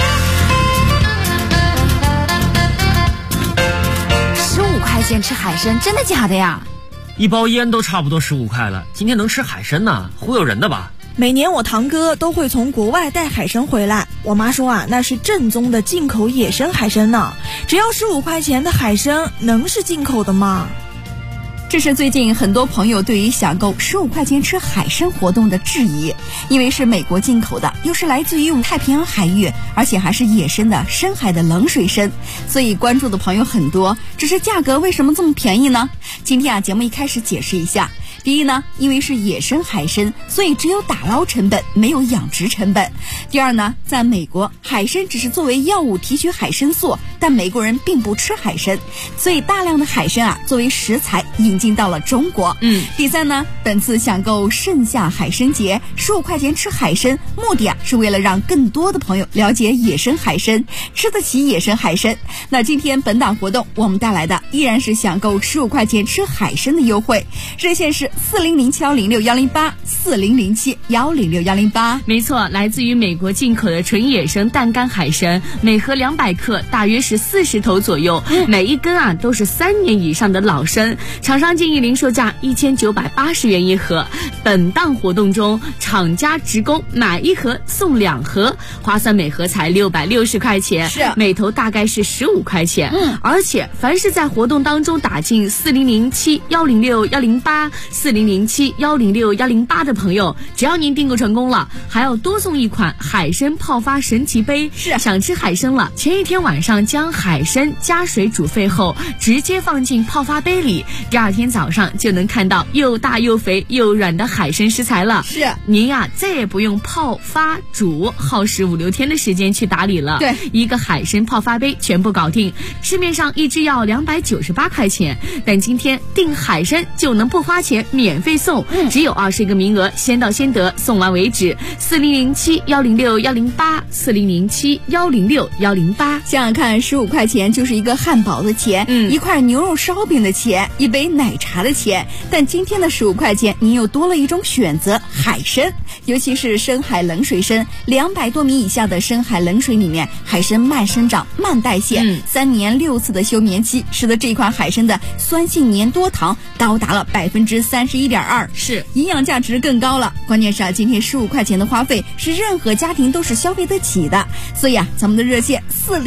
Speaker 1: 15块钱吃海参，真的假的呀？
Speaker 5: 一包烟都差不多15块了，今天能吃海参呢？忽悠人的吧？
Speaker 6: 每年我堂哥都会从国外带海参回来，我妈说啊，那是正宗的进口野生海参呢。只要15块钱的海参，能是进口的吗？
Speaker 1: 这是最近很多朋友对于想购15块钱吃海参活动的质疑，因为是美国进口的，又是来自于太平洋海域，而且还是野生的深海的冷水参，所以关注的朋友很多。只是价格为什么这么便宜呢？今天节目一开始解释一下。第一呢，因为是野生海参，所以只有打捞成本，没有养殖成本。第二呢，在美国，海参只是作为药物提取海参素，但美国人并不吃海参，所以大量的海参作为食材引进到了中国。第三呢，本次想购盛夏海参节15块钱吃海参，目的是为了让更多的朋友了解野生海参，吃得起野生海参。那今天本档活动我们带来的依然是想购15块钱吃海参的优惠，热线是4007106108，4007106108。
Speaker 7: 没错，来自于美国进口的纯野生淡干海参，每盒200克，大约是40头左右，每一根都是3年以上的老参。厂商建议零售价1980元一盒。本档活动中，厂家直供买1盒送2盒，划算，每盒才660块钱，
Speaker 1: 是
Speaker 7: 每头大概是15块钱。而且凡是在活动当中打进4007106108。4007106108的朋友，只要您订购成功了，还要多送一款海参泡发神奇杯。
Speaker 1: 是
Speaker 7: 想吃海参了，前一天晚上将海参加水煮沸后，直接放进泡发杯里，第二天早上就能看到又大又肥又软的海参食材了。
Speaker 1: 是
Speaker 7: 您再也不用泡发煮，耗时5-6天的时间去打理了。
Speaker 1: 对，
Speaker 7: 一个海参泡发杯全部搞定。市面上一只要298块钱，但今天订海参就能不花钱免费送，只有20个名额，先到先得，送完为止。4007106108，4007106108。
Speaker 1: 想想看，15块钱就是一个汉堡的钱，一块牛肉烧饼的钱，一杯奶茶的钱。但今天的15块钱，您又多了一种选择，海参，尤其是深海冷水参，200多米以下的深海冷水里面，海参慢生长、慢代谢，3年6次的休眠期，使得这款海参的酸性粘多糖高达了31.2%，
Speaker 7: 是
Speaker 1: 营养价值更高了。关键是今天15块钱的花费是任何家庭都是消费得起的，所以咱们的热线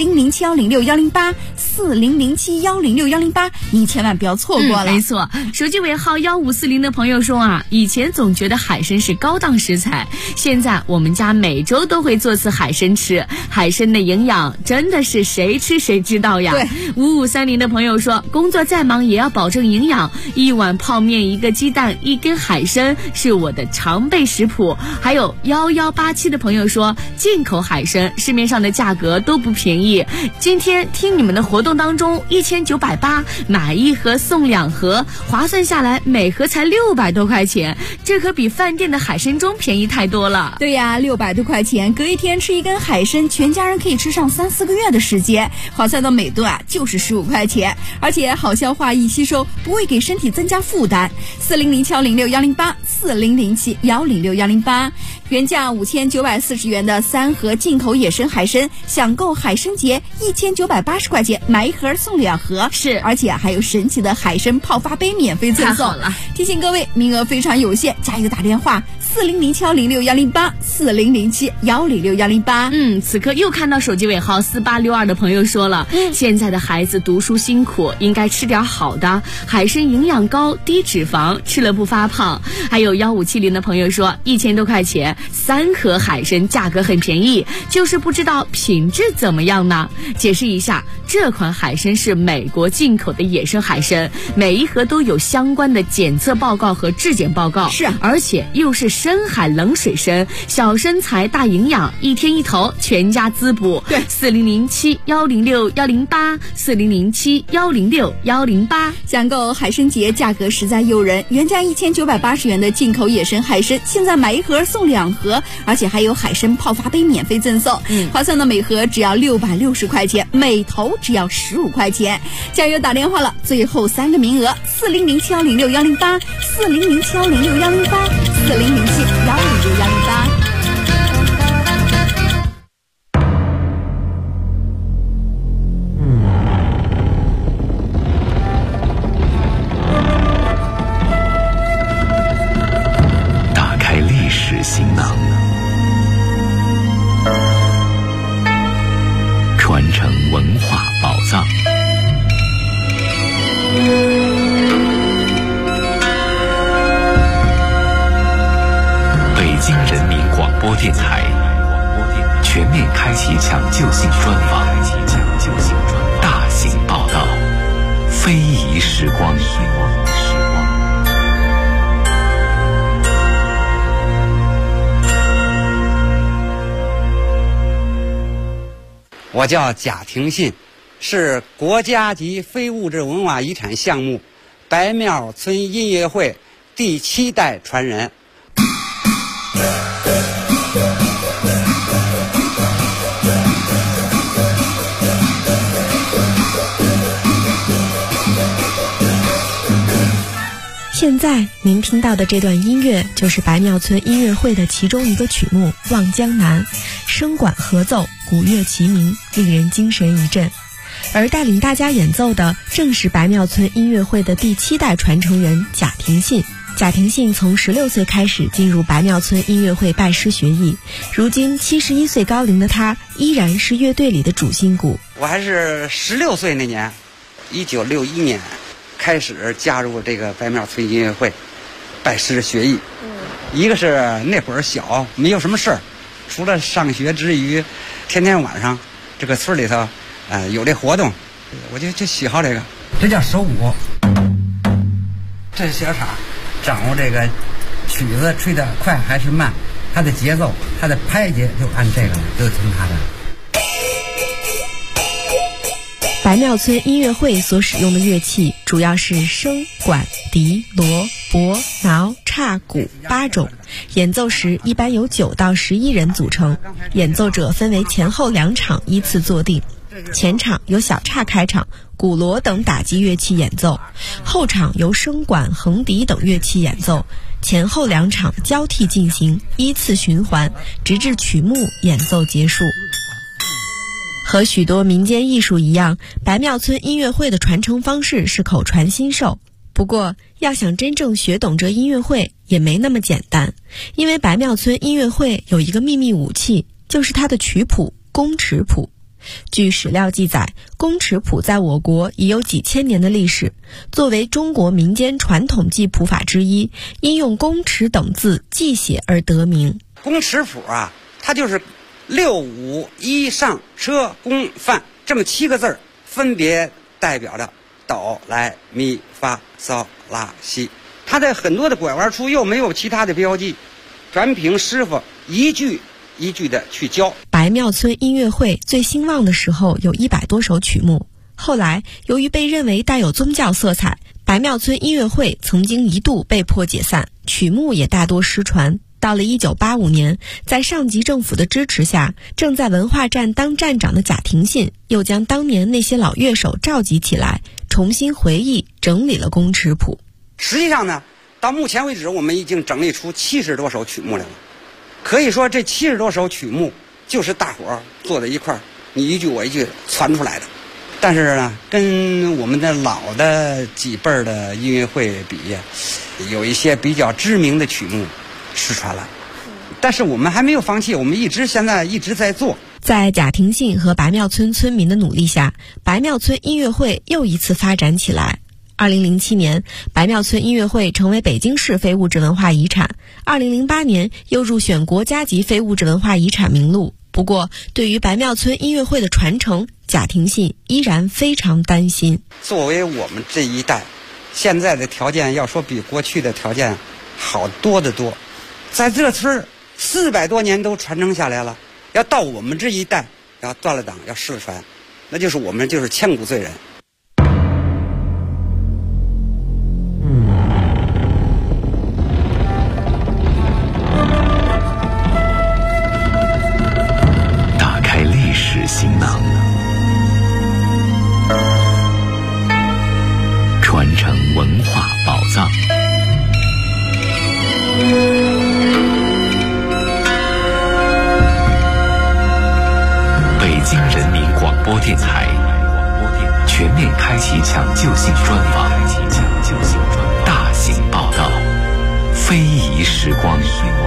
Speaker 1: 4007106108，4007106108，你千万不要错过了。
Speaker 7: 没错，手机尾号1540的朋友说以前总觉得海参是高档食材，现在我们家每周都会做次海参吃，海参的营养真的是谁吃谁知道呀。
Speaker 1: 对
Speaker 7: 5530的朋友说，工作再忙也要保证营养，一碗泡面、1个鸡蛋、1根海参是我的常备食谱。还有1187的朋友说，进口海参市面上的价格都不便宜，今天听你们的活动当中1980，买1盒送2盒，划算下来每盒才600多块钱，这可比饭店的海参中便宜太多了。
Speaker 1: 对呀，600多块钱，隔一天吃1根海参，全家人可以吃上3-4个月的时间，划算到每顿就是15块钱，而且好消化易吸收，不会给身体增加负担。4007106108，4007106108，原价5940元的3盒进口野生海参，想购海参节1980块钱，买1盒送2盒，
Speaker 7: 是，
Speaker 1: 而且还有神奇的海参泡发杯免费赠送。
Speaker 7: 太好了，
Speaker 1: 提醒各位，名额非常有限，加油打电话4007106108，4007106108。
Speaker 7: 此刻又看到手机尾号4862的朋友说了，现在的孩子读书辛苦，应该吃点好的，海参营养高，低脂肪，吃了不发胖。还有1570的朋友说，1000多块钱3盒海参，价格很便宜，就是不知道品质怎么样呢？解释一下，这款海参是美国进口的野生海参，每1盒都有相关的检测报告和质检报告，
Speaker 1: 是，
Speaker 7: 而且又是深海冷水参，小身材大营养，1天1头，全家滋补。
Speaker 1: 对
Speaker 7: ，4007-106-108，4007-106-108。
Speaker 1: 想购海参节价格实在诱人，原价1980元的进口野生海参，现在买1盒送2盒，而且还有海参泡发杯免费赠送。划算的每盒只要660块钱，每头只要15块钱。加油打电话了，最后3个名额，4007-106-108，4007-106-108，4007-106-108。
Speaker 3: 打开历史行囊，传承文化宝藏。北京人民广播电台全面开启抢救性专访，大型报道，非遗时光。
Speaker 8: 我叫贾廷信，是国家级非物质文化遗产项目白庙村音乐会第7代传人。
Speaker 9: 现在您听到的这段音乐就是白庙村音乐会的其中一个曲目《望江南》，声管合奏，鼓乐齐鸣，令人精神一振。而带领大家演奏的正是白庙村音乐会的第7代传承人贾廷信。贾廷信从16岁开始进入白庙村音乐会拜师学艺，如今71岁高龄的他依然是乐队里的主心骨。
Speaker 8: 我还是16岁那年，1961年开始加入这个白庙村音乐会，拜师学艺。一个是那会儿小，没有什么事儿，除了上学之余，天天晚上这个村里头，有这活动，我就喜好这个。这叫手鼓，这是小叉，掌握这个曲子吹得快还是慢，它的节奏，它的拍节就按这个了，就听它的。
Speaker 9: 白庙村音乐会所使用的乐器主要是笙、管、笛、锣、钹、挠、叉、鼓8种，演奏时一般由9到11人组成，演奏者分为前后2场依次坐定。前场由小叉开场，鼓锣等打击乐器演奏，后场由笙管、横笛等乐器演奏，前后2场交替进行，依次循环，直至曲目演奏结束。和许多民间艺术一样，白庙村音乐会的传承方式是口传心授。不过，要想真正学懂这音乐会也没那么简单，因为白庙村音乐会有一个秘密武器，就是它的曲谱宫尺谱。据史料记载，宫尺谱在我国已有几千年的历史，作为中国民间传统记谱法之一，因用宫尺等字记写而得名。
Speaker 8: 宫尺谱啊，它就是6、5、1上车宫范这么7个字儿，分别代表着哆来咪发嗦拉西。它在很多的拐弯处又没有其他的标记，全凭师傅一句一句的去教。
Speaker 9: 白庙村音乐会最兴旺的时候有100多首曲目，后来由于被认为带有宗教色彩，白庙村音乐会曾经一度被迫解散，曲目也大多失传。到了1985年，在上级政府的支持下，正在文化站当站长的贾廷信又将当年那些老乐手召集起来，重新回忆整理了宫尺谱。
Speaker 8: 实际上呢，到目前为止我们已经整理出70多首曲目来了。可以说这70多首曲目就是大伙儿坐在一块儿，你一句我一句传出来的。但是呢，跟我们的老的几辈儿的音乐会比，有一些比较知名的曲目失传了，但是我们还没有放弃，我们现在一直在做。
Speaker 9: 在贾廷信和白庙村村民的努力下，白庙村音乐会又一次发展起来。2007年，白庙村音乐会成为北京市非物质文化遗产。2008年又入选国家级非物质文化遗产名录。不过，对于白庙村音乐会的传承，贾廷信依然非常担心。
Speaker 8: 作为我们这一代，现在的条件要说比过去的条件好多得多。 在这村400多年都传承下来了，要到我们这一代要断了档，要失传，那就是我们就是千古罪人。
Speaker 10: 打开历史行囊，传承文化宝藏。北京人民广播电台全面开启抢救性专访，大型报道，非遗时光。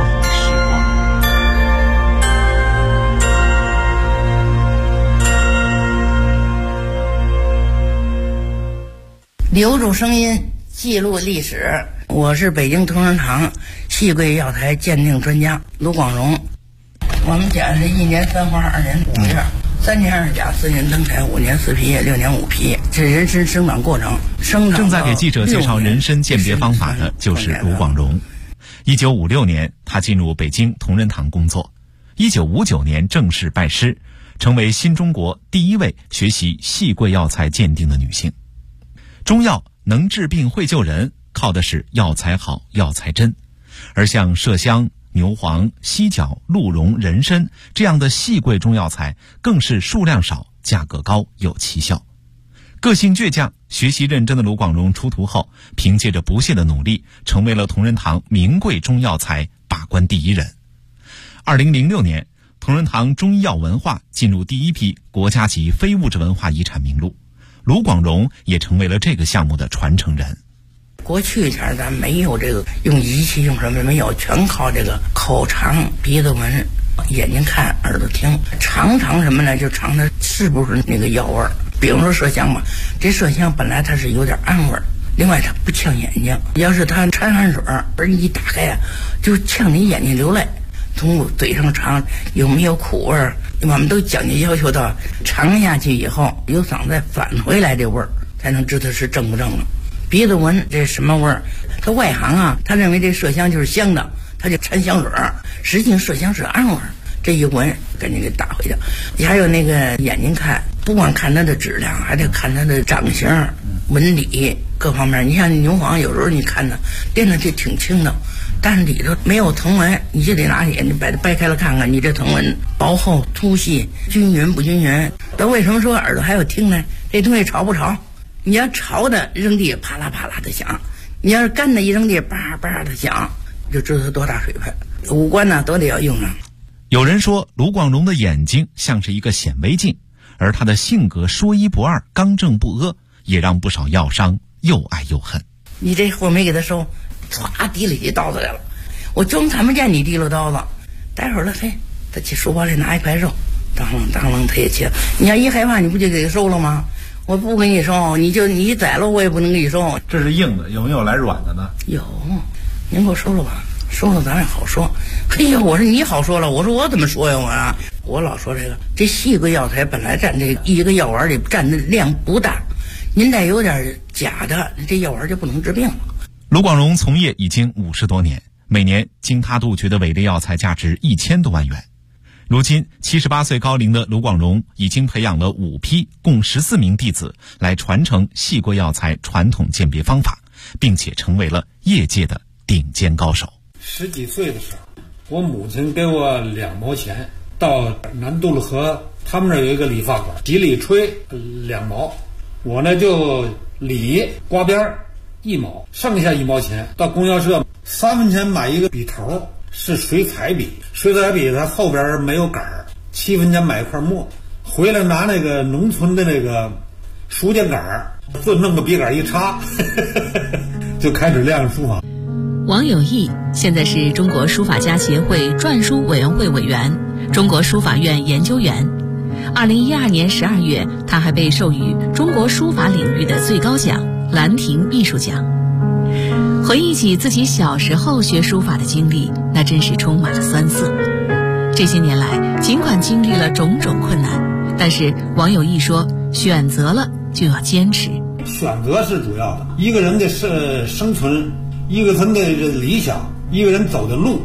Speaker 11: 留住声音，记录历史。我是北京同仁堂细桂药材鉴定专家卢广荣。我们家是1年3花2年5叶，3年2甲4年登台5年4皮叶6年5皮，这人参生长过程。
Speaker 3: 正在给记者介绍人参鉴别方法的就是卢广荣。1956年，他进入北京同仁堂工作。1959年正式拜师，成为新中国第一位学习细桂药材鉴定的女性。中药能治病会救人，靠的是药材好、药材真。而像麝香、牛黄、犀角、鹿茸、人参这样的细桂中药材，更是数量少、价格高、有奇效。个性倔强、学习认真的卢广荣出徒后，凭借着不懈的努力，成为了同仁堂名贵中药材把关第一人。2006年，同仁堂中医药文化进入第一批国家级非物质文化遗产名录，卢广荣也成为了这个项目的传承人。
Speaker 11: 过去前咱没有这个用仪器用什么没有，全靠这个口尝、鼻子闻、眼睛看、耳朵听，尝什么呢？就尝它是不是那个药味儿。比如说麝香吧，这麝香本来它是有点暗味儿，另外它不呛眼睛，要是它掺汗水而一打开啊，就呛你眼睛流泪。从嘴上尝有没有苦味儿，我们都讲究要求到尝下去以后有嗓子再返回来这味儿，才能知道是正不正了。鼻子闻这什么味儿？他外行啊，他认为这麝香就是香的，他就掺香水儿，实际上麝香是暗味儿。这一闻赶紧给打回去。还有那个眼睛看，不光看它的质量，还得看它的长形、纹理各方面。你像牛黄，有时候你看它掂着就挺轻的，但是里头没有藤纹，你就得拿眼睛把它掰开了看看，你这藤纹薄厚、粗细、均匀不均匀。那为什么说耳朵还有听呢？这东西潮不潮？你要潮的扔地啪啦啪啦的响，你要是干的一扔地叭叭的响，就知道它多大水分。五官呢都得要用上。
Speaker 3: 有人说卢广荣的眼睛像是一个显微镜，而他的性格说一不二、刚正不阿，也让不少药商又爱又恨。
Speaker 11: 你这货没给他收，唰提了起刀子来了，我装看不见你提了刀子，待会儿了他去书包里拿一块肉，当啷他也切。你要一害怕，你不就给他收了吗？我不给你收，你宰了我也不能给你收。
Speaker 3: 这是硬的，有没有来软的呢？
Speaker 11: 有，您给我收了吧，收了咱也好说。嘿呀，我说你好说了，我说我怎么说呀我老说这细桂药材本来占这一个药丸里占的量不大，您再有点假的，这药丸就不能治病了。
Speaker 3: 卢广荣从业已经50多年，每年经他杜绝的伪劣药材价值1000多万元。如今78岁高龄的卢广荣已经培养了5批共14名弟子来传承细桂药材传统鉴别方法，并且成为了业界的顶尖高手。
Speaker 12: 10几岁的时候，我母亲给我2毛钱，到南渡了河，他们那儿有一个理发馆，洗理吹2毛，我呢就理刮边1毛，剩下1毛钱到供销社3分钱买一个笔头，是水彩笔，水彩笔它后边没有杆儿，7分钱买一块墨，回来拿那个农村的那个书架杆儿，就弄个笔杆一插就开始练书法。
Speaker 4: 王有义现在是中国书法家协会篆书委员会委员、中国书法院研究员。2012年12月，他还被授予中国书法领域的最高奖兰亭艺术奖。回忆起自己小时候学书法的经历，那真是充满了酸涩。这些年来，尽管经历了种种困难，但是王有义说，选择了就要坚持。
Speaker 12: 选择是主要的，一个人的生存，一个人的理想，一个人走的路，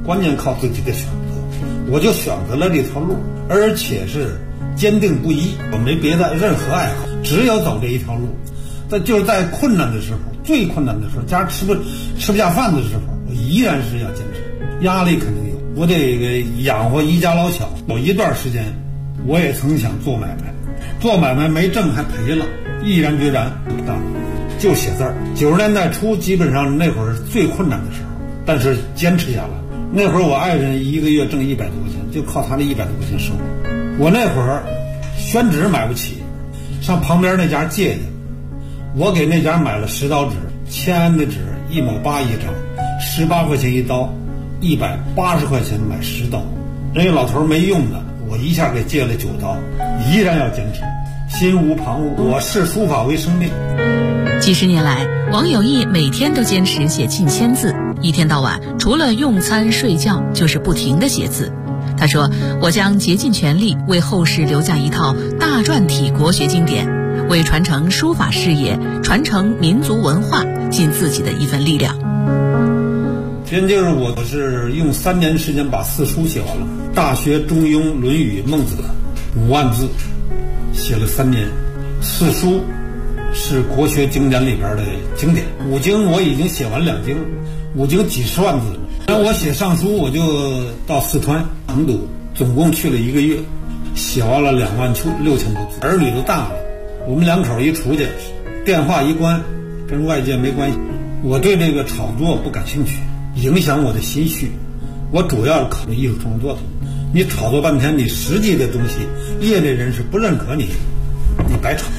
Speaker 12: 关键靠自己的选择。我就选择了这条路，而且是坚定不移，我没别的任何爱好，只有走这一条路。就是在困难的时候，最困难的时候，家吃不下饭的时候，我依然是要坚持。压力肯定有，我得养活一家老小。有一段时间，我也曾想做买卖，做买卖没挣还赔了，毅然决然就写字儿。90年代初，基本上那会儿是最困难的时候，但是坚持下来。那会儿我爱人一个月挣100多块钱，就靠他那100多块钱生活。我那会儿宣纸买不起，上旁边那家借去。我给那家买了10刀纸，签安的纸1毛8一张，18块钱一刀，180块钱买10刀。人家老头没用的，我一下给借了9刀，依然要坚持，心无旁骛。我视书法为生命。
Speaker 13: 几十年来，王有义每天都坚持写近1000字，一天到晚除了用餐睡觉就是不停地写字。他说：“我将竭尽全力为后世留下一套大篆体国学经典，为传承书法事业、传承民族文化尽自己的一份力量。”
Speaker 12: 真就是我是用3年时间把4书写完了，《大学》《中庸》《论语》《孟子》5万字，写了3年。4书是国学经典里边的经典，5经我已经写完2经，5经几十万字了。那我写上书，我就到四川成都，总共去了1个月，写完了26000多字。儿女都大了，我们2口一出去，电话一关，跟外界没关系。我对这个炒作不感兴趣，影响我的心绪。我主要是考虑艺术创作的。你炒作半天，你实际的东西，业内人士不认可你，你白炒。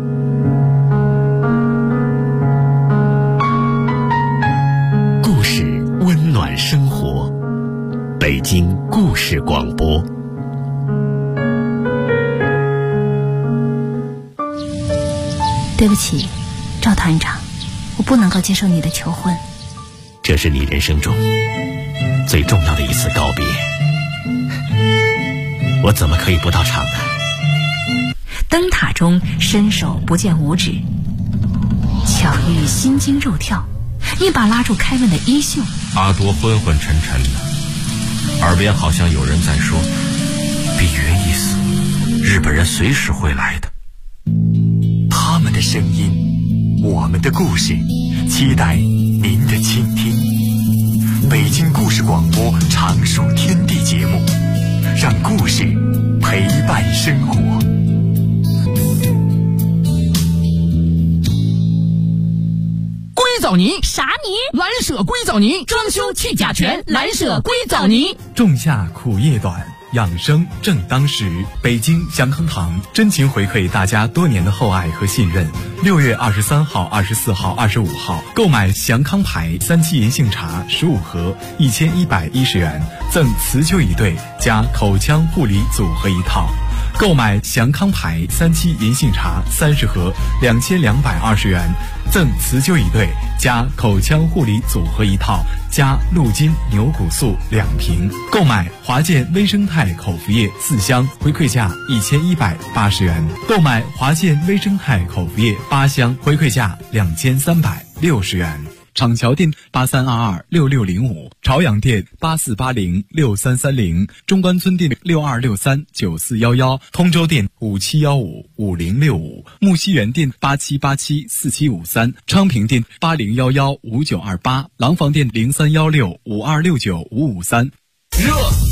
Speaker 10: 故事温暖生活，北京故事广播。
Speaker 14: 对不起，赵团长，我不能够接受你的求婚。
Speaker 10: 这是你人生中最重要的一次告别，我怎么可以不到场呢？
Speaker 14: 灯塔中伸手不见五指，巧遇心惊肉跳，一把拉住开文的衣袖。
Speaker 15: 阿多昏昏沉沉的，耳边好像有人在说：“比约一死，日本人随时会来的。”
Speaker 10: 他们的声音，我们的故事，期待您的倾听。北京故事广播常数天地节目，让故事陪伴生活。
Speaker 16: 硅藻泥
Speaker 14: 啥泥？
Speaker 16: 蓝舍硅藻泥，装修去甲醛，蓝舍硅藻泥。
Speaker 3: 仲夏苦夜短，养生正当时。北京祥康堂真情回馈大家多年的厚爱和信任。6月23号、24号、25号购买祥康牌3七银杏茶15盒，1110元，赠辞旧椅对加口腔护理组合一套。购买祥康牌3七银杏茶30盒，2220元，赠辞旧椅对加口腔护理组合一套，加鹿筋牛骨素2瓶。购买华健微生态口服液4箱，回馈价1180元。购买华健微生态口服液8箱，回馈价2360元。厂桥店83226605，朝阳店84806330，中关村店62639411，通州店57155065，木樨园店87874753，昌平店80115928，廊坊店031652695553。
Speaker 16: 热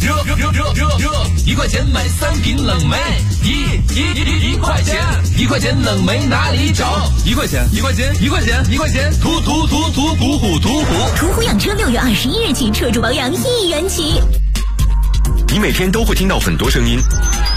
Speaker 16: ，1块钱买3瓶冷梅，一块钱，1块钱冷梅哪里找？1块钱，途虎
Speaker 14: 养车6月21日起，车主保养1元起。
Speaker 17: 你每天都会听到很多声音，